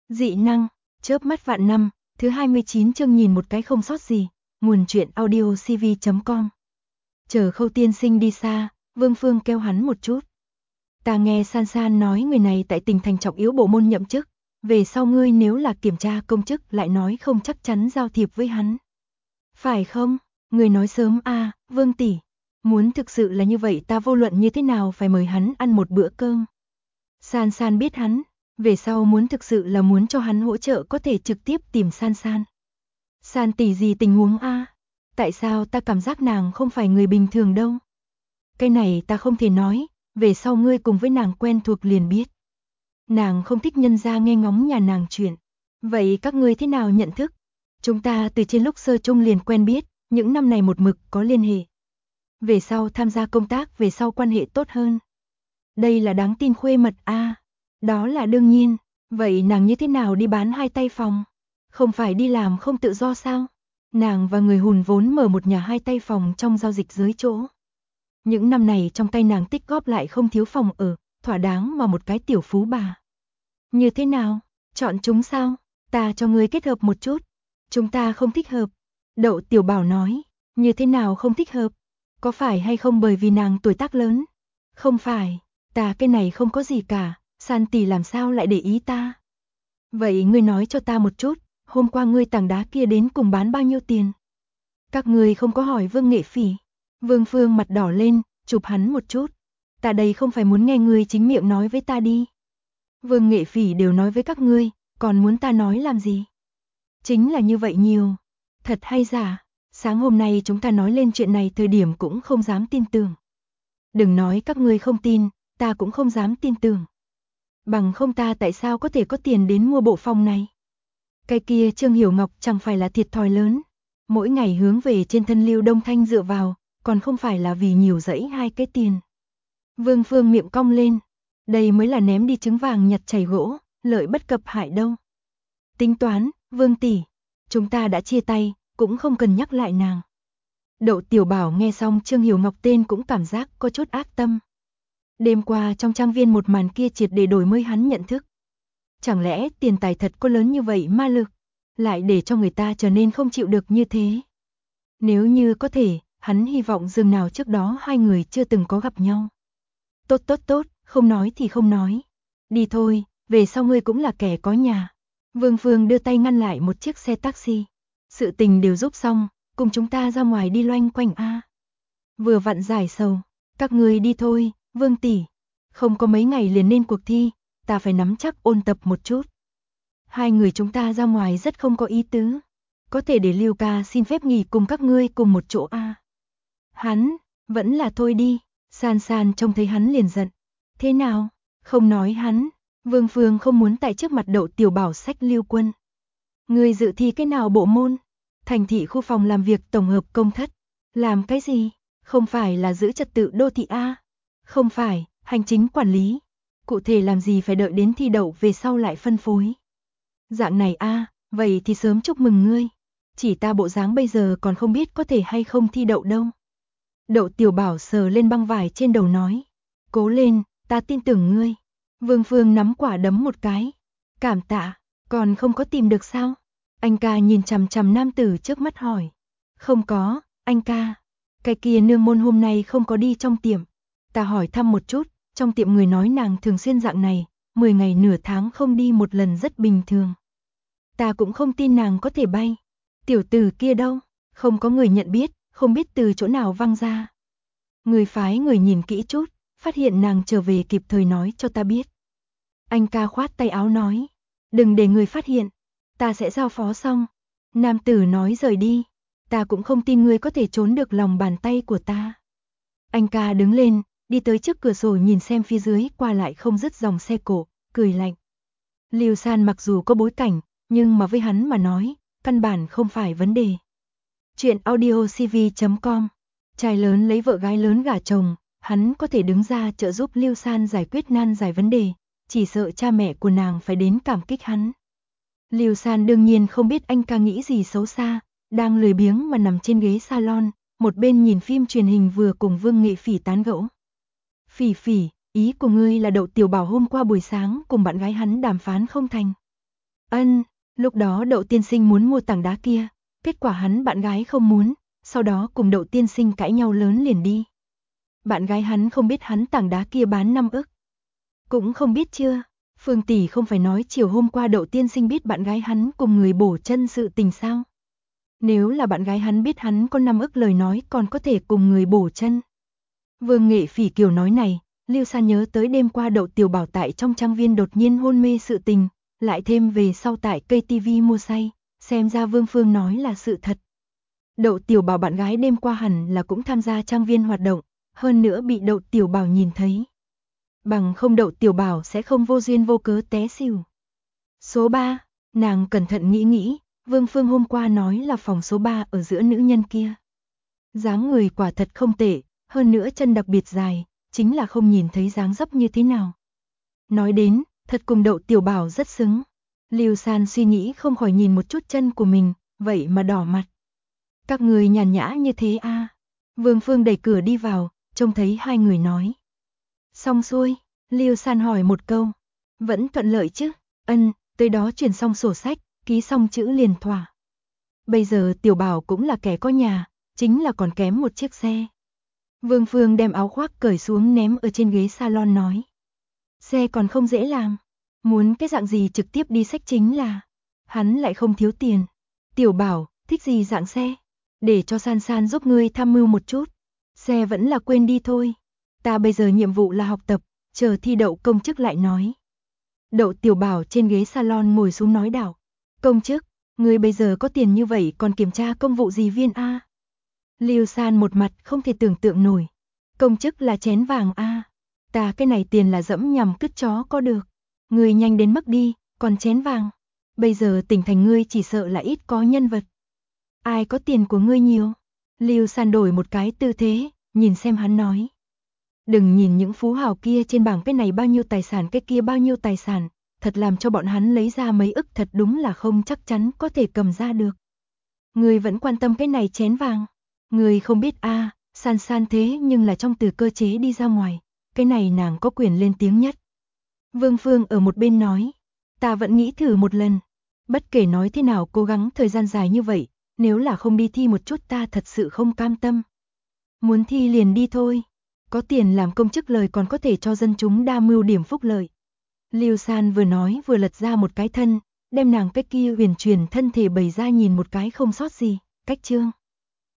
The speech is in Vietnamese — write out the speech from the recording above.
Dị năng, chớp mắt vạn năm, thứ 29 chương nhìn một cái không sót gì, nguồn truyện audio cv.com. Chờ Khâu tiên sinh đi xa, Vương Phương kêu hắn một chút. Ta nghe San San nói người này tại tỉnh thành trọng yếu bộ môn nhậm chức, về sau ngươi nếu là kiểm tra công chức lại nói không chắc chắn giao thiệp với hắn. Phải không? Người nói sớm a, Vương tỷ. Muốn thực sự là như vậy ta vô luận như thế nào phải mời hắn ăn một bữa cơm. San San biết hắn, về sau muốn thực sự là muốn cho hắn hỗ trợ có thể trực tiếp tìm San San. San tỷ gì tình huống a? Tại sao ta cảm giác nàng không phải người bình thường đâu? Cái này ta không thể nói, về sau ngươi cùng với nàng quen thuộc liền biết. Nàng không thích nhân gia nghe ngóng nhà nàng chuyện. Vậy các ngươi thế nào nhận thức? Chúng ta từ trên lúc sơ chung liền quen biết, những năm này một mực có liên hệ. Về sau tham gia công tác về sau quan hệ tốt hơn. Đây là đáng tin khuê mật a. Đó là đương nhiên, vậy nàng như thế nào đi bán hai tay phòng? Không phải đi làm không tự do sao? Nàng và người hùn vốn mở một nhà hai tay phòng trong giao dịch dưới chỗ. Những năm này trong tay nàng tích góp lại không thiếu phòng ở, thỏa đáng mà một cái tiểu phú bà. Như thế nào? Chọn chúng sao? Ta cho ngươi kết hợp một chút. Chúng ta không thích hợp. Đậu Tiểu Bảo nói, như thế nào không thích hợp? Có phải hay không bởi vì nàng tuổi tác lớn? Không phải, ta cái này không có gì cả, San tỷ làm sao lại để ý ta? Vậy ngươi nói cho ta một chút, hôm qua ngươi tảng đá kia đến cùng bán bao nhiêu tiền? Các ngươi không có hỏi Vương Nghệ Phỉ. Vương Phương mặt đỏ lên, chụp hắn một chút. Ta đây không phải muốn nghe ngươi chính miệng nói với ta đi. Vương Nghệ Phỉ đều nói với các ngươi, còn muốn ta nói làm gì? Chính là như vậy nhiều. Thật hay giả? Sáng hôm nay chúng ta nói lên chuyện này thời điểm cũng không dám tin tưởng. Đừng nói các ngươi không tin, ta cũng không dám tin tưởng. Bằng không ta tại sao có thể có tiền đến mua bộ phòng này? Cái kia Trương Hiểu Ngọc chẳng phải là thiệt thòi lớn. Mỗi ngày hướng về trên thân Lưu Đông Thanh dựa vào, còn không phải là vì nhiều dãy hai cái tiền. Vương Phương miệng cong lên. Đây mới là ném đi trứng vàng nhặt chảy gỗ, lợi bất cập hại đâu. Tính toán, Vương tỷ, chúng ta đã chia tay, cũng không cần nhắc lại nàng. Đậu Tiểu Bảo nghe xong Trương Hiểu Ngọc tên cũng cảm giác có chút ác tâm. Đêm qua trong trang viên một màn kia triệt để đổi mới hắn nhận thức. Chẳng lẽ tiền tài thật có lớn như vậy ma lực, lại để cho người ta trở nên không chịu được như thế? Nếu như có thể, hắn hy vọng dường nào trước đó hai người chưa từng có gặp nhau. Tốt tốt tốt, không nói thì không nói. Đi thôi, về sau ngươi cũng là kẻ có nhà. Vương Phương đưa tay ngăn lại một chiếc xe taxi. Sự tình đều giúp xong, cùng chúng ta ra ngoài đi loanh quanh a. Vừa vặn giải sầu, các ngươi đi thôi, Vương tỷ. Không có mấy ngày liền nên cuộc thi, ta phải nắm chắc ôn tập một chút. Hai người chúng ta ra ngoài rất không có ý tứ. Có thể để Lưu ca xin phép nghỉ cùng các ngươi cùng một chỗ a. Hắn, vẫn là thôi đi. San San trông thấy hắn liền giận. Thế nào? Không nói hắn. Vương Phương không muốn tại trước mặt Đậu Tiểu Bảo sách Lưu Quân. Ngươi dự thi cái nào bộ môn? Thành thị khu phòng làm việc tổng hợp công thất. Làm cái gì? Không phải là giữ trật tự đô thị a? Không phải, hành chính quản lý. Cụ thể làm gì phải đợi đến thi đậu về sau lại phân phối. Dạng này a, vậy thì sớm chúc mừng ngươi. Chỉ ta bộ dáng bây giờ còn không biết có thể hay không thi đậu đâu. Đậu Tiểu Bảo sờ lên băng vải trên đầu nói. Cố lên, ta tin tưởng ngươi. Vương Phương nắm quả đấm một cái. Cảm tạ, còn không có tìm được sao? Anh ca nhìn chằm chằm nam tử trước mắt hỏi. Không có, anh ca. Cái kia nương môn hôm nay không có đi trong tiệm. Ta hỏi thăm một chút, trong tiệm người nói nàng thường xuyên dạng này, 10 ngày nửa tháng không đi một lần rất bình thường. Ta cũng không tin nàng có thể bay. Tiểu tử kia đâu? Không có người nhận biết, không biết từ chỗ nào văng ra. Người phái người nhìn kỹ chút, phát hiện nàng trở về kịp thời nói cho ta biết. Anh ca khoát tay áo nói, đừng để người phát hiện, ta sẽ giao phó xong. Nam tử nói rời đi, ta cũng không tin ngươi có thể trốn được lòng bàn tay của ta. Anh ca đứng lên, đi tới trước cửa sổ nhìn xem phía dưới qua lại không dứt dòng xe cộ, cười lạnh. Lưu San mặc dù có bối cảnh, nhưng mà với hắn mà nói, căn bản không phải vấn đề. Chuyện audio cv.com. Trai lớn lấy vợ gái lớn gả chồng, hắn có thể đứng ra trợ giúp Lưu San giải quyết nan giải vấn đề, chỉ sợ cha mẹ của nàng phải đến cảm kích hắn. Lưu San đương nhiên không biết anh ca nghĩ gì xấu xa, đang lười biếng mà nằm trên ghế salon, một bên nhìn phim truyền hình vừa cùng Vương Nghệ Phỉ tán gẫu. Phỉ Phỉ, ý của ngươi là Đậu Tiểu Bảo hôm qua buổi sáng cùng bạn gái hắn đàm phán không thành. Lúc đó Đậu tiên sinh muốn mua tảng đá kia, kết quả hắn bạn gái không muốn, sau đó cùng Đậu tiên sinh cãi nhau lớn liền đi. Bạn gái hắn không biết hắn tảng đá kia bán 5 ức. Cũng không biết chưa, Phương tỷ không phải nói chiều hôm qua Đậu tiên sinh biết bạn gái hắn cùng người bổ chân sự tình sao? Nếu là bạn gái hắn biết hắn có 5 ức lời nói còn có thể cùng người bổ chân. Vương Nghệ Phỉ Kiều nói này, Lưu San nhớ tới đêm qua Đậu Tiểu Bảo tại trong trang viên đột nhiên hôn mê sự tình, lại thêm về sau tại cây tivi mua say, xem ra Vương Phương nói là sự thật. Đậu Tiểu Bảo bạn gái đêm qua hẳn là cũng tham gia trang viên hoạt động, hơn nữa bị Đậu Tiểu Bảo nhìn thấy. Bằng không Đậu Tiểu Bảo sẽ không vô duyên vô cớ té xỉu. Số 3, nàng cẩn thận nghĩ, Vương Phương hôm qua nói là phòng số 3 ở giữa nữ nhân kia. Dáng người quả thật không tệ, hơn nữa chân đặc biệt dài, chính là không nhìn thấy dáng dấp như thế nào. Nói đến, thật cùng Đậu Tiểu Bảo rất xứng. Lưu San suy nghĩ không khỏi nhìn một chút chân của mình, vậy mà đỏ mặt. Các người nhàn nhã như thế à? Vương Phương đẩy cửa đi vào, trông thấy hai người nói. Xong xuôi, Lưu San hỏi một câu. Vẫn thuận lợi chứ? Tới đó chuyển xong sổ sách, ký xong chữ liền thỏa. Bây giờ Tiểu Bảo cũng là kẻ có nhà, chính là còn kém một chiếc xe. Vương Phương đem áo khoác cởi xuống ném ở trên ghế salon nói. Xe còn không dễ làm, muốn cái dạng gì trực tiếp đi xách chính là. Hắn lại không thiếu tiền. Tiểu Bảo, thích gì dạng xe? Để cho San San giúp ngươi tham mưu một chút. Xe vẫn là quên đi thôi. Ta bây giờ nhiệm vụ là học tập, chờ thi đậu công chức lại nói. Đậu Tiểu Bảo trên ghế salon ngồi xuống nói đảo. Công chức, ngươi bây giờ có tiền như vậy còn kiểm tra công vụ gì viên a? Lưu San một mặt không thể tưởng tượng nổi. Công chức là chén vàng a. Ta cái này tiền là dẫm nhằm cứt chó có được. Ngươi nhanh đến mức đi, còn chén vàng. Bây giờ tỉnh thành ngươi chỉ sợ là ít có nhân vật. Ai có tiền của ngươi nhiều? Lưu San đổi một cái tư thế, nhìn xem hắn nói. Đừng nhìn những phú hào kia trên bảng cái này bao nhiêu tài sản cái kia bao nhiêu tài sản, thật làm cho bọn hắn lấy ra mấy ức thật đúng là không chắc chắn có thể cầm ra được. Ngươi vẫn quan tâm cái này chén vàng. Ngươi không biết a, San San thế nhưng là trong từ cơ chế đi ra ngoài, cái này nàng có quyền lên tiếng nhất. Vương Phương ở một bên nói, ta vẫn nghĩ thử một lần. Bất kể nói thế nào cố gắng thời gian dài như vậy, nếu là không đi thi một chút ta thật sự không cam tâm. Muốn thi liền đi thôi. Có tiền làm công chức lời còn có thể cho dân chúng đa mưu điểm phúc lợi. Lưu San vừa nói vừa lật ra một cái thân, đem nàng cái kia huyền truyền thân thể bày ra nhìn một cái không sót gì, cách chương.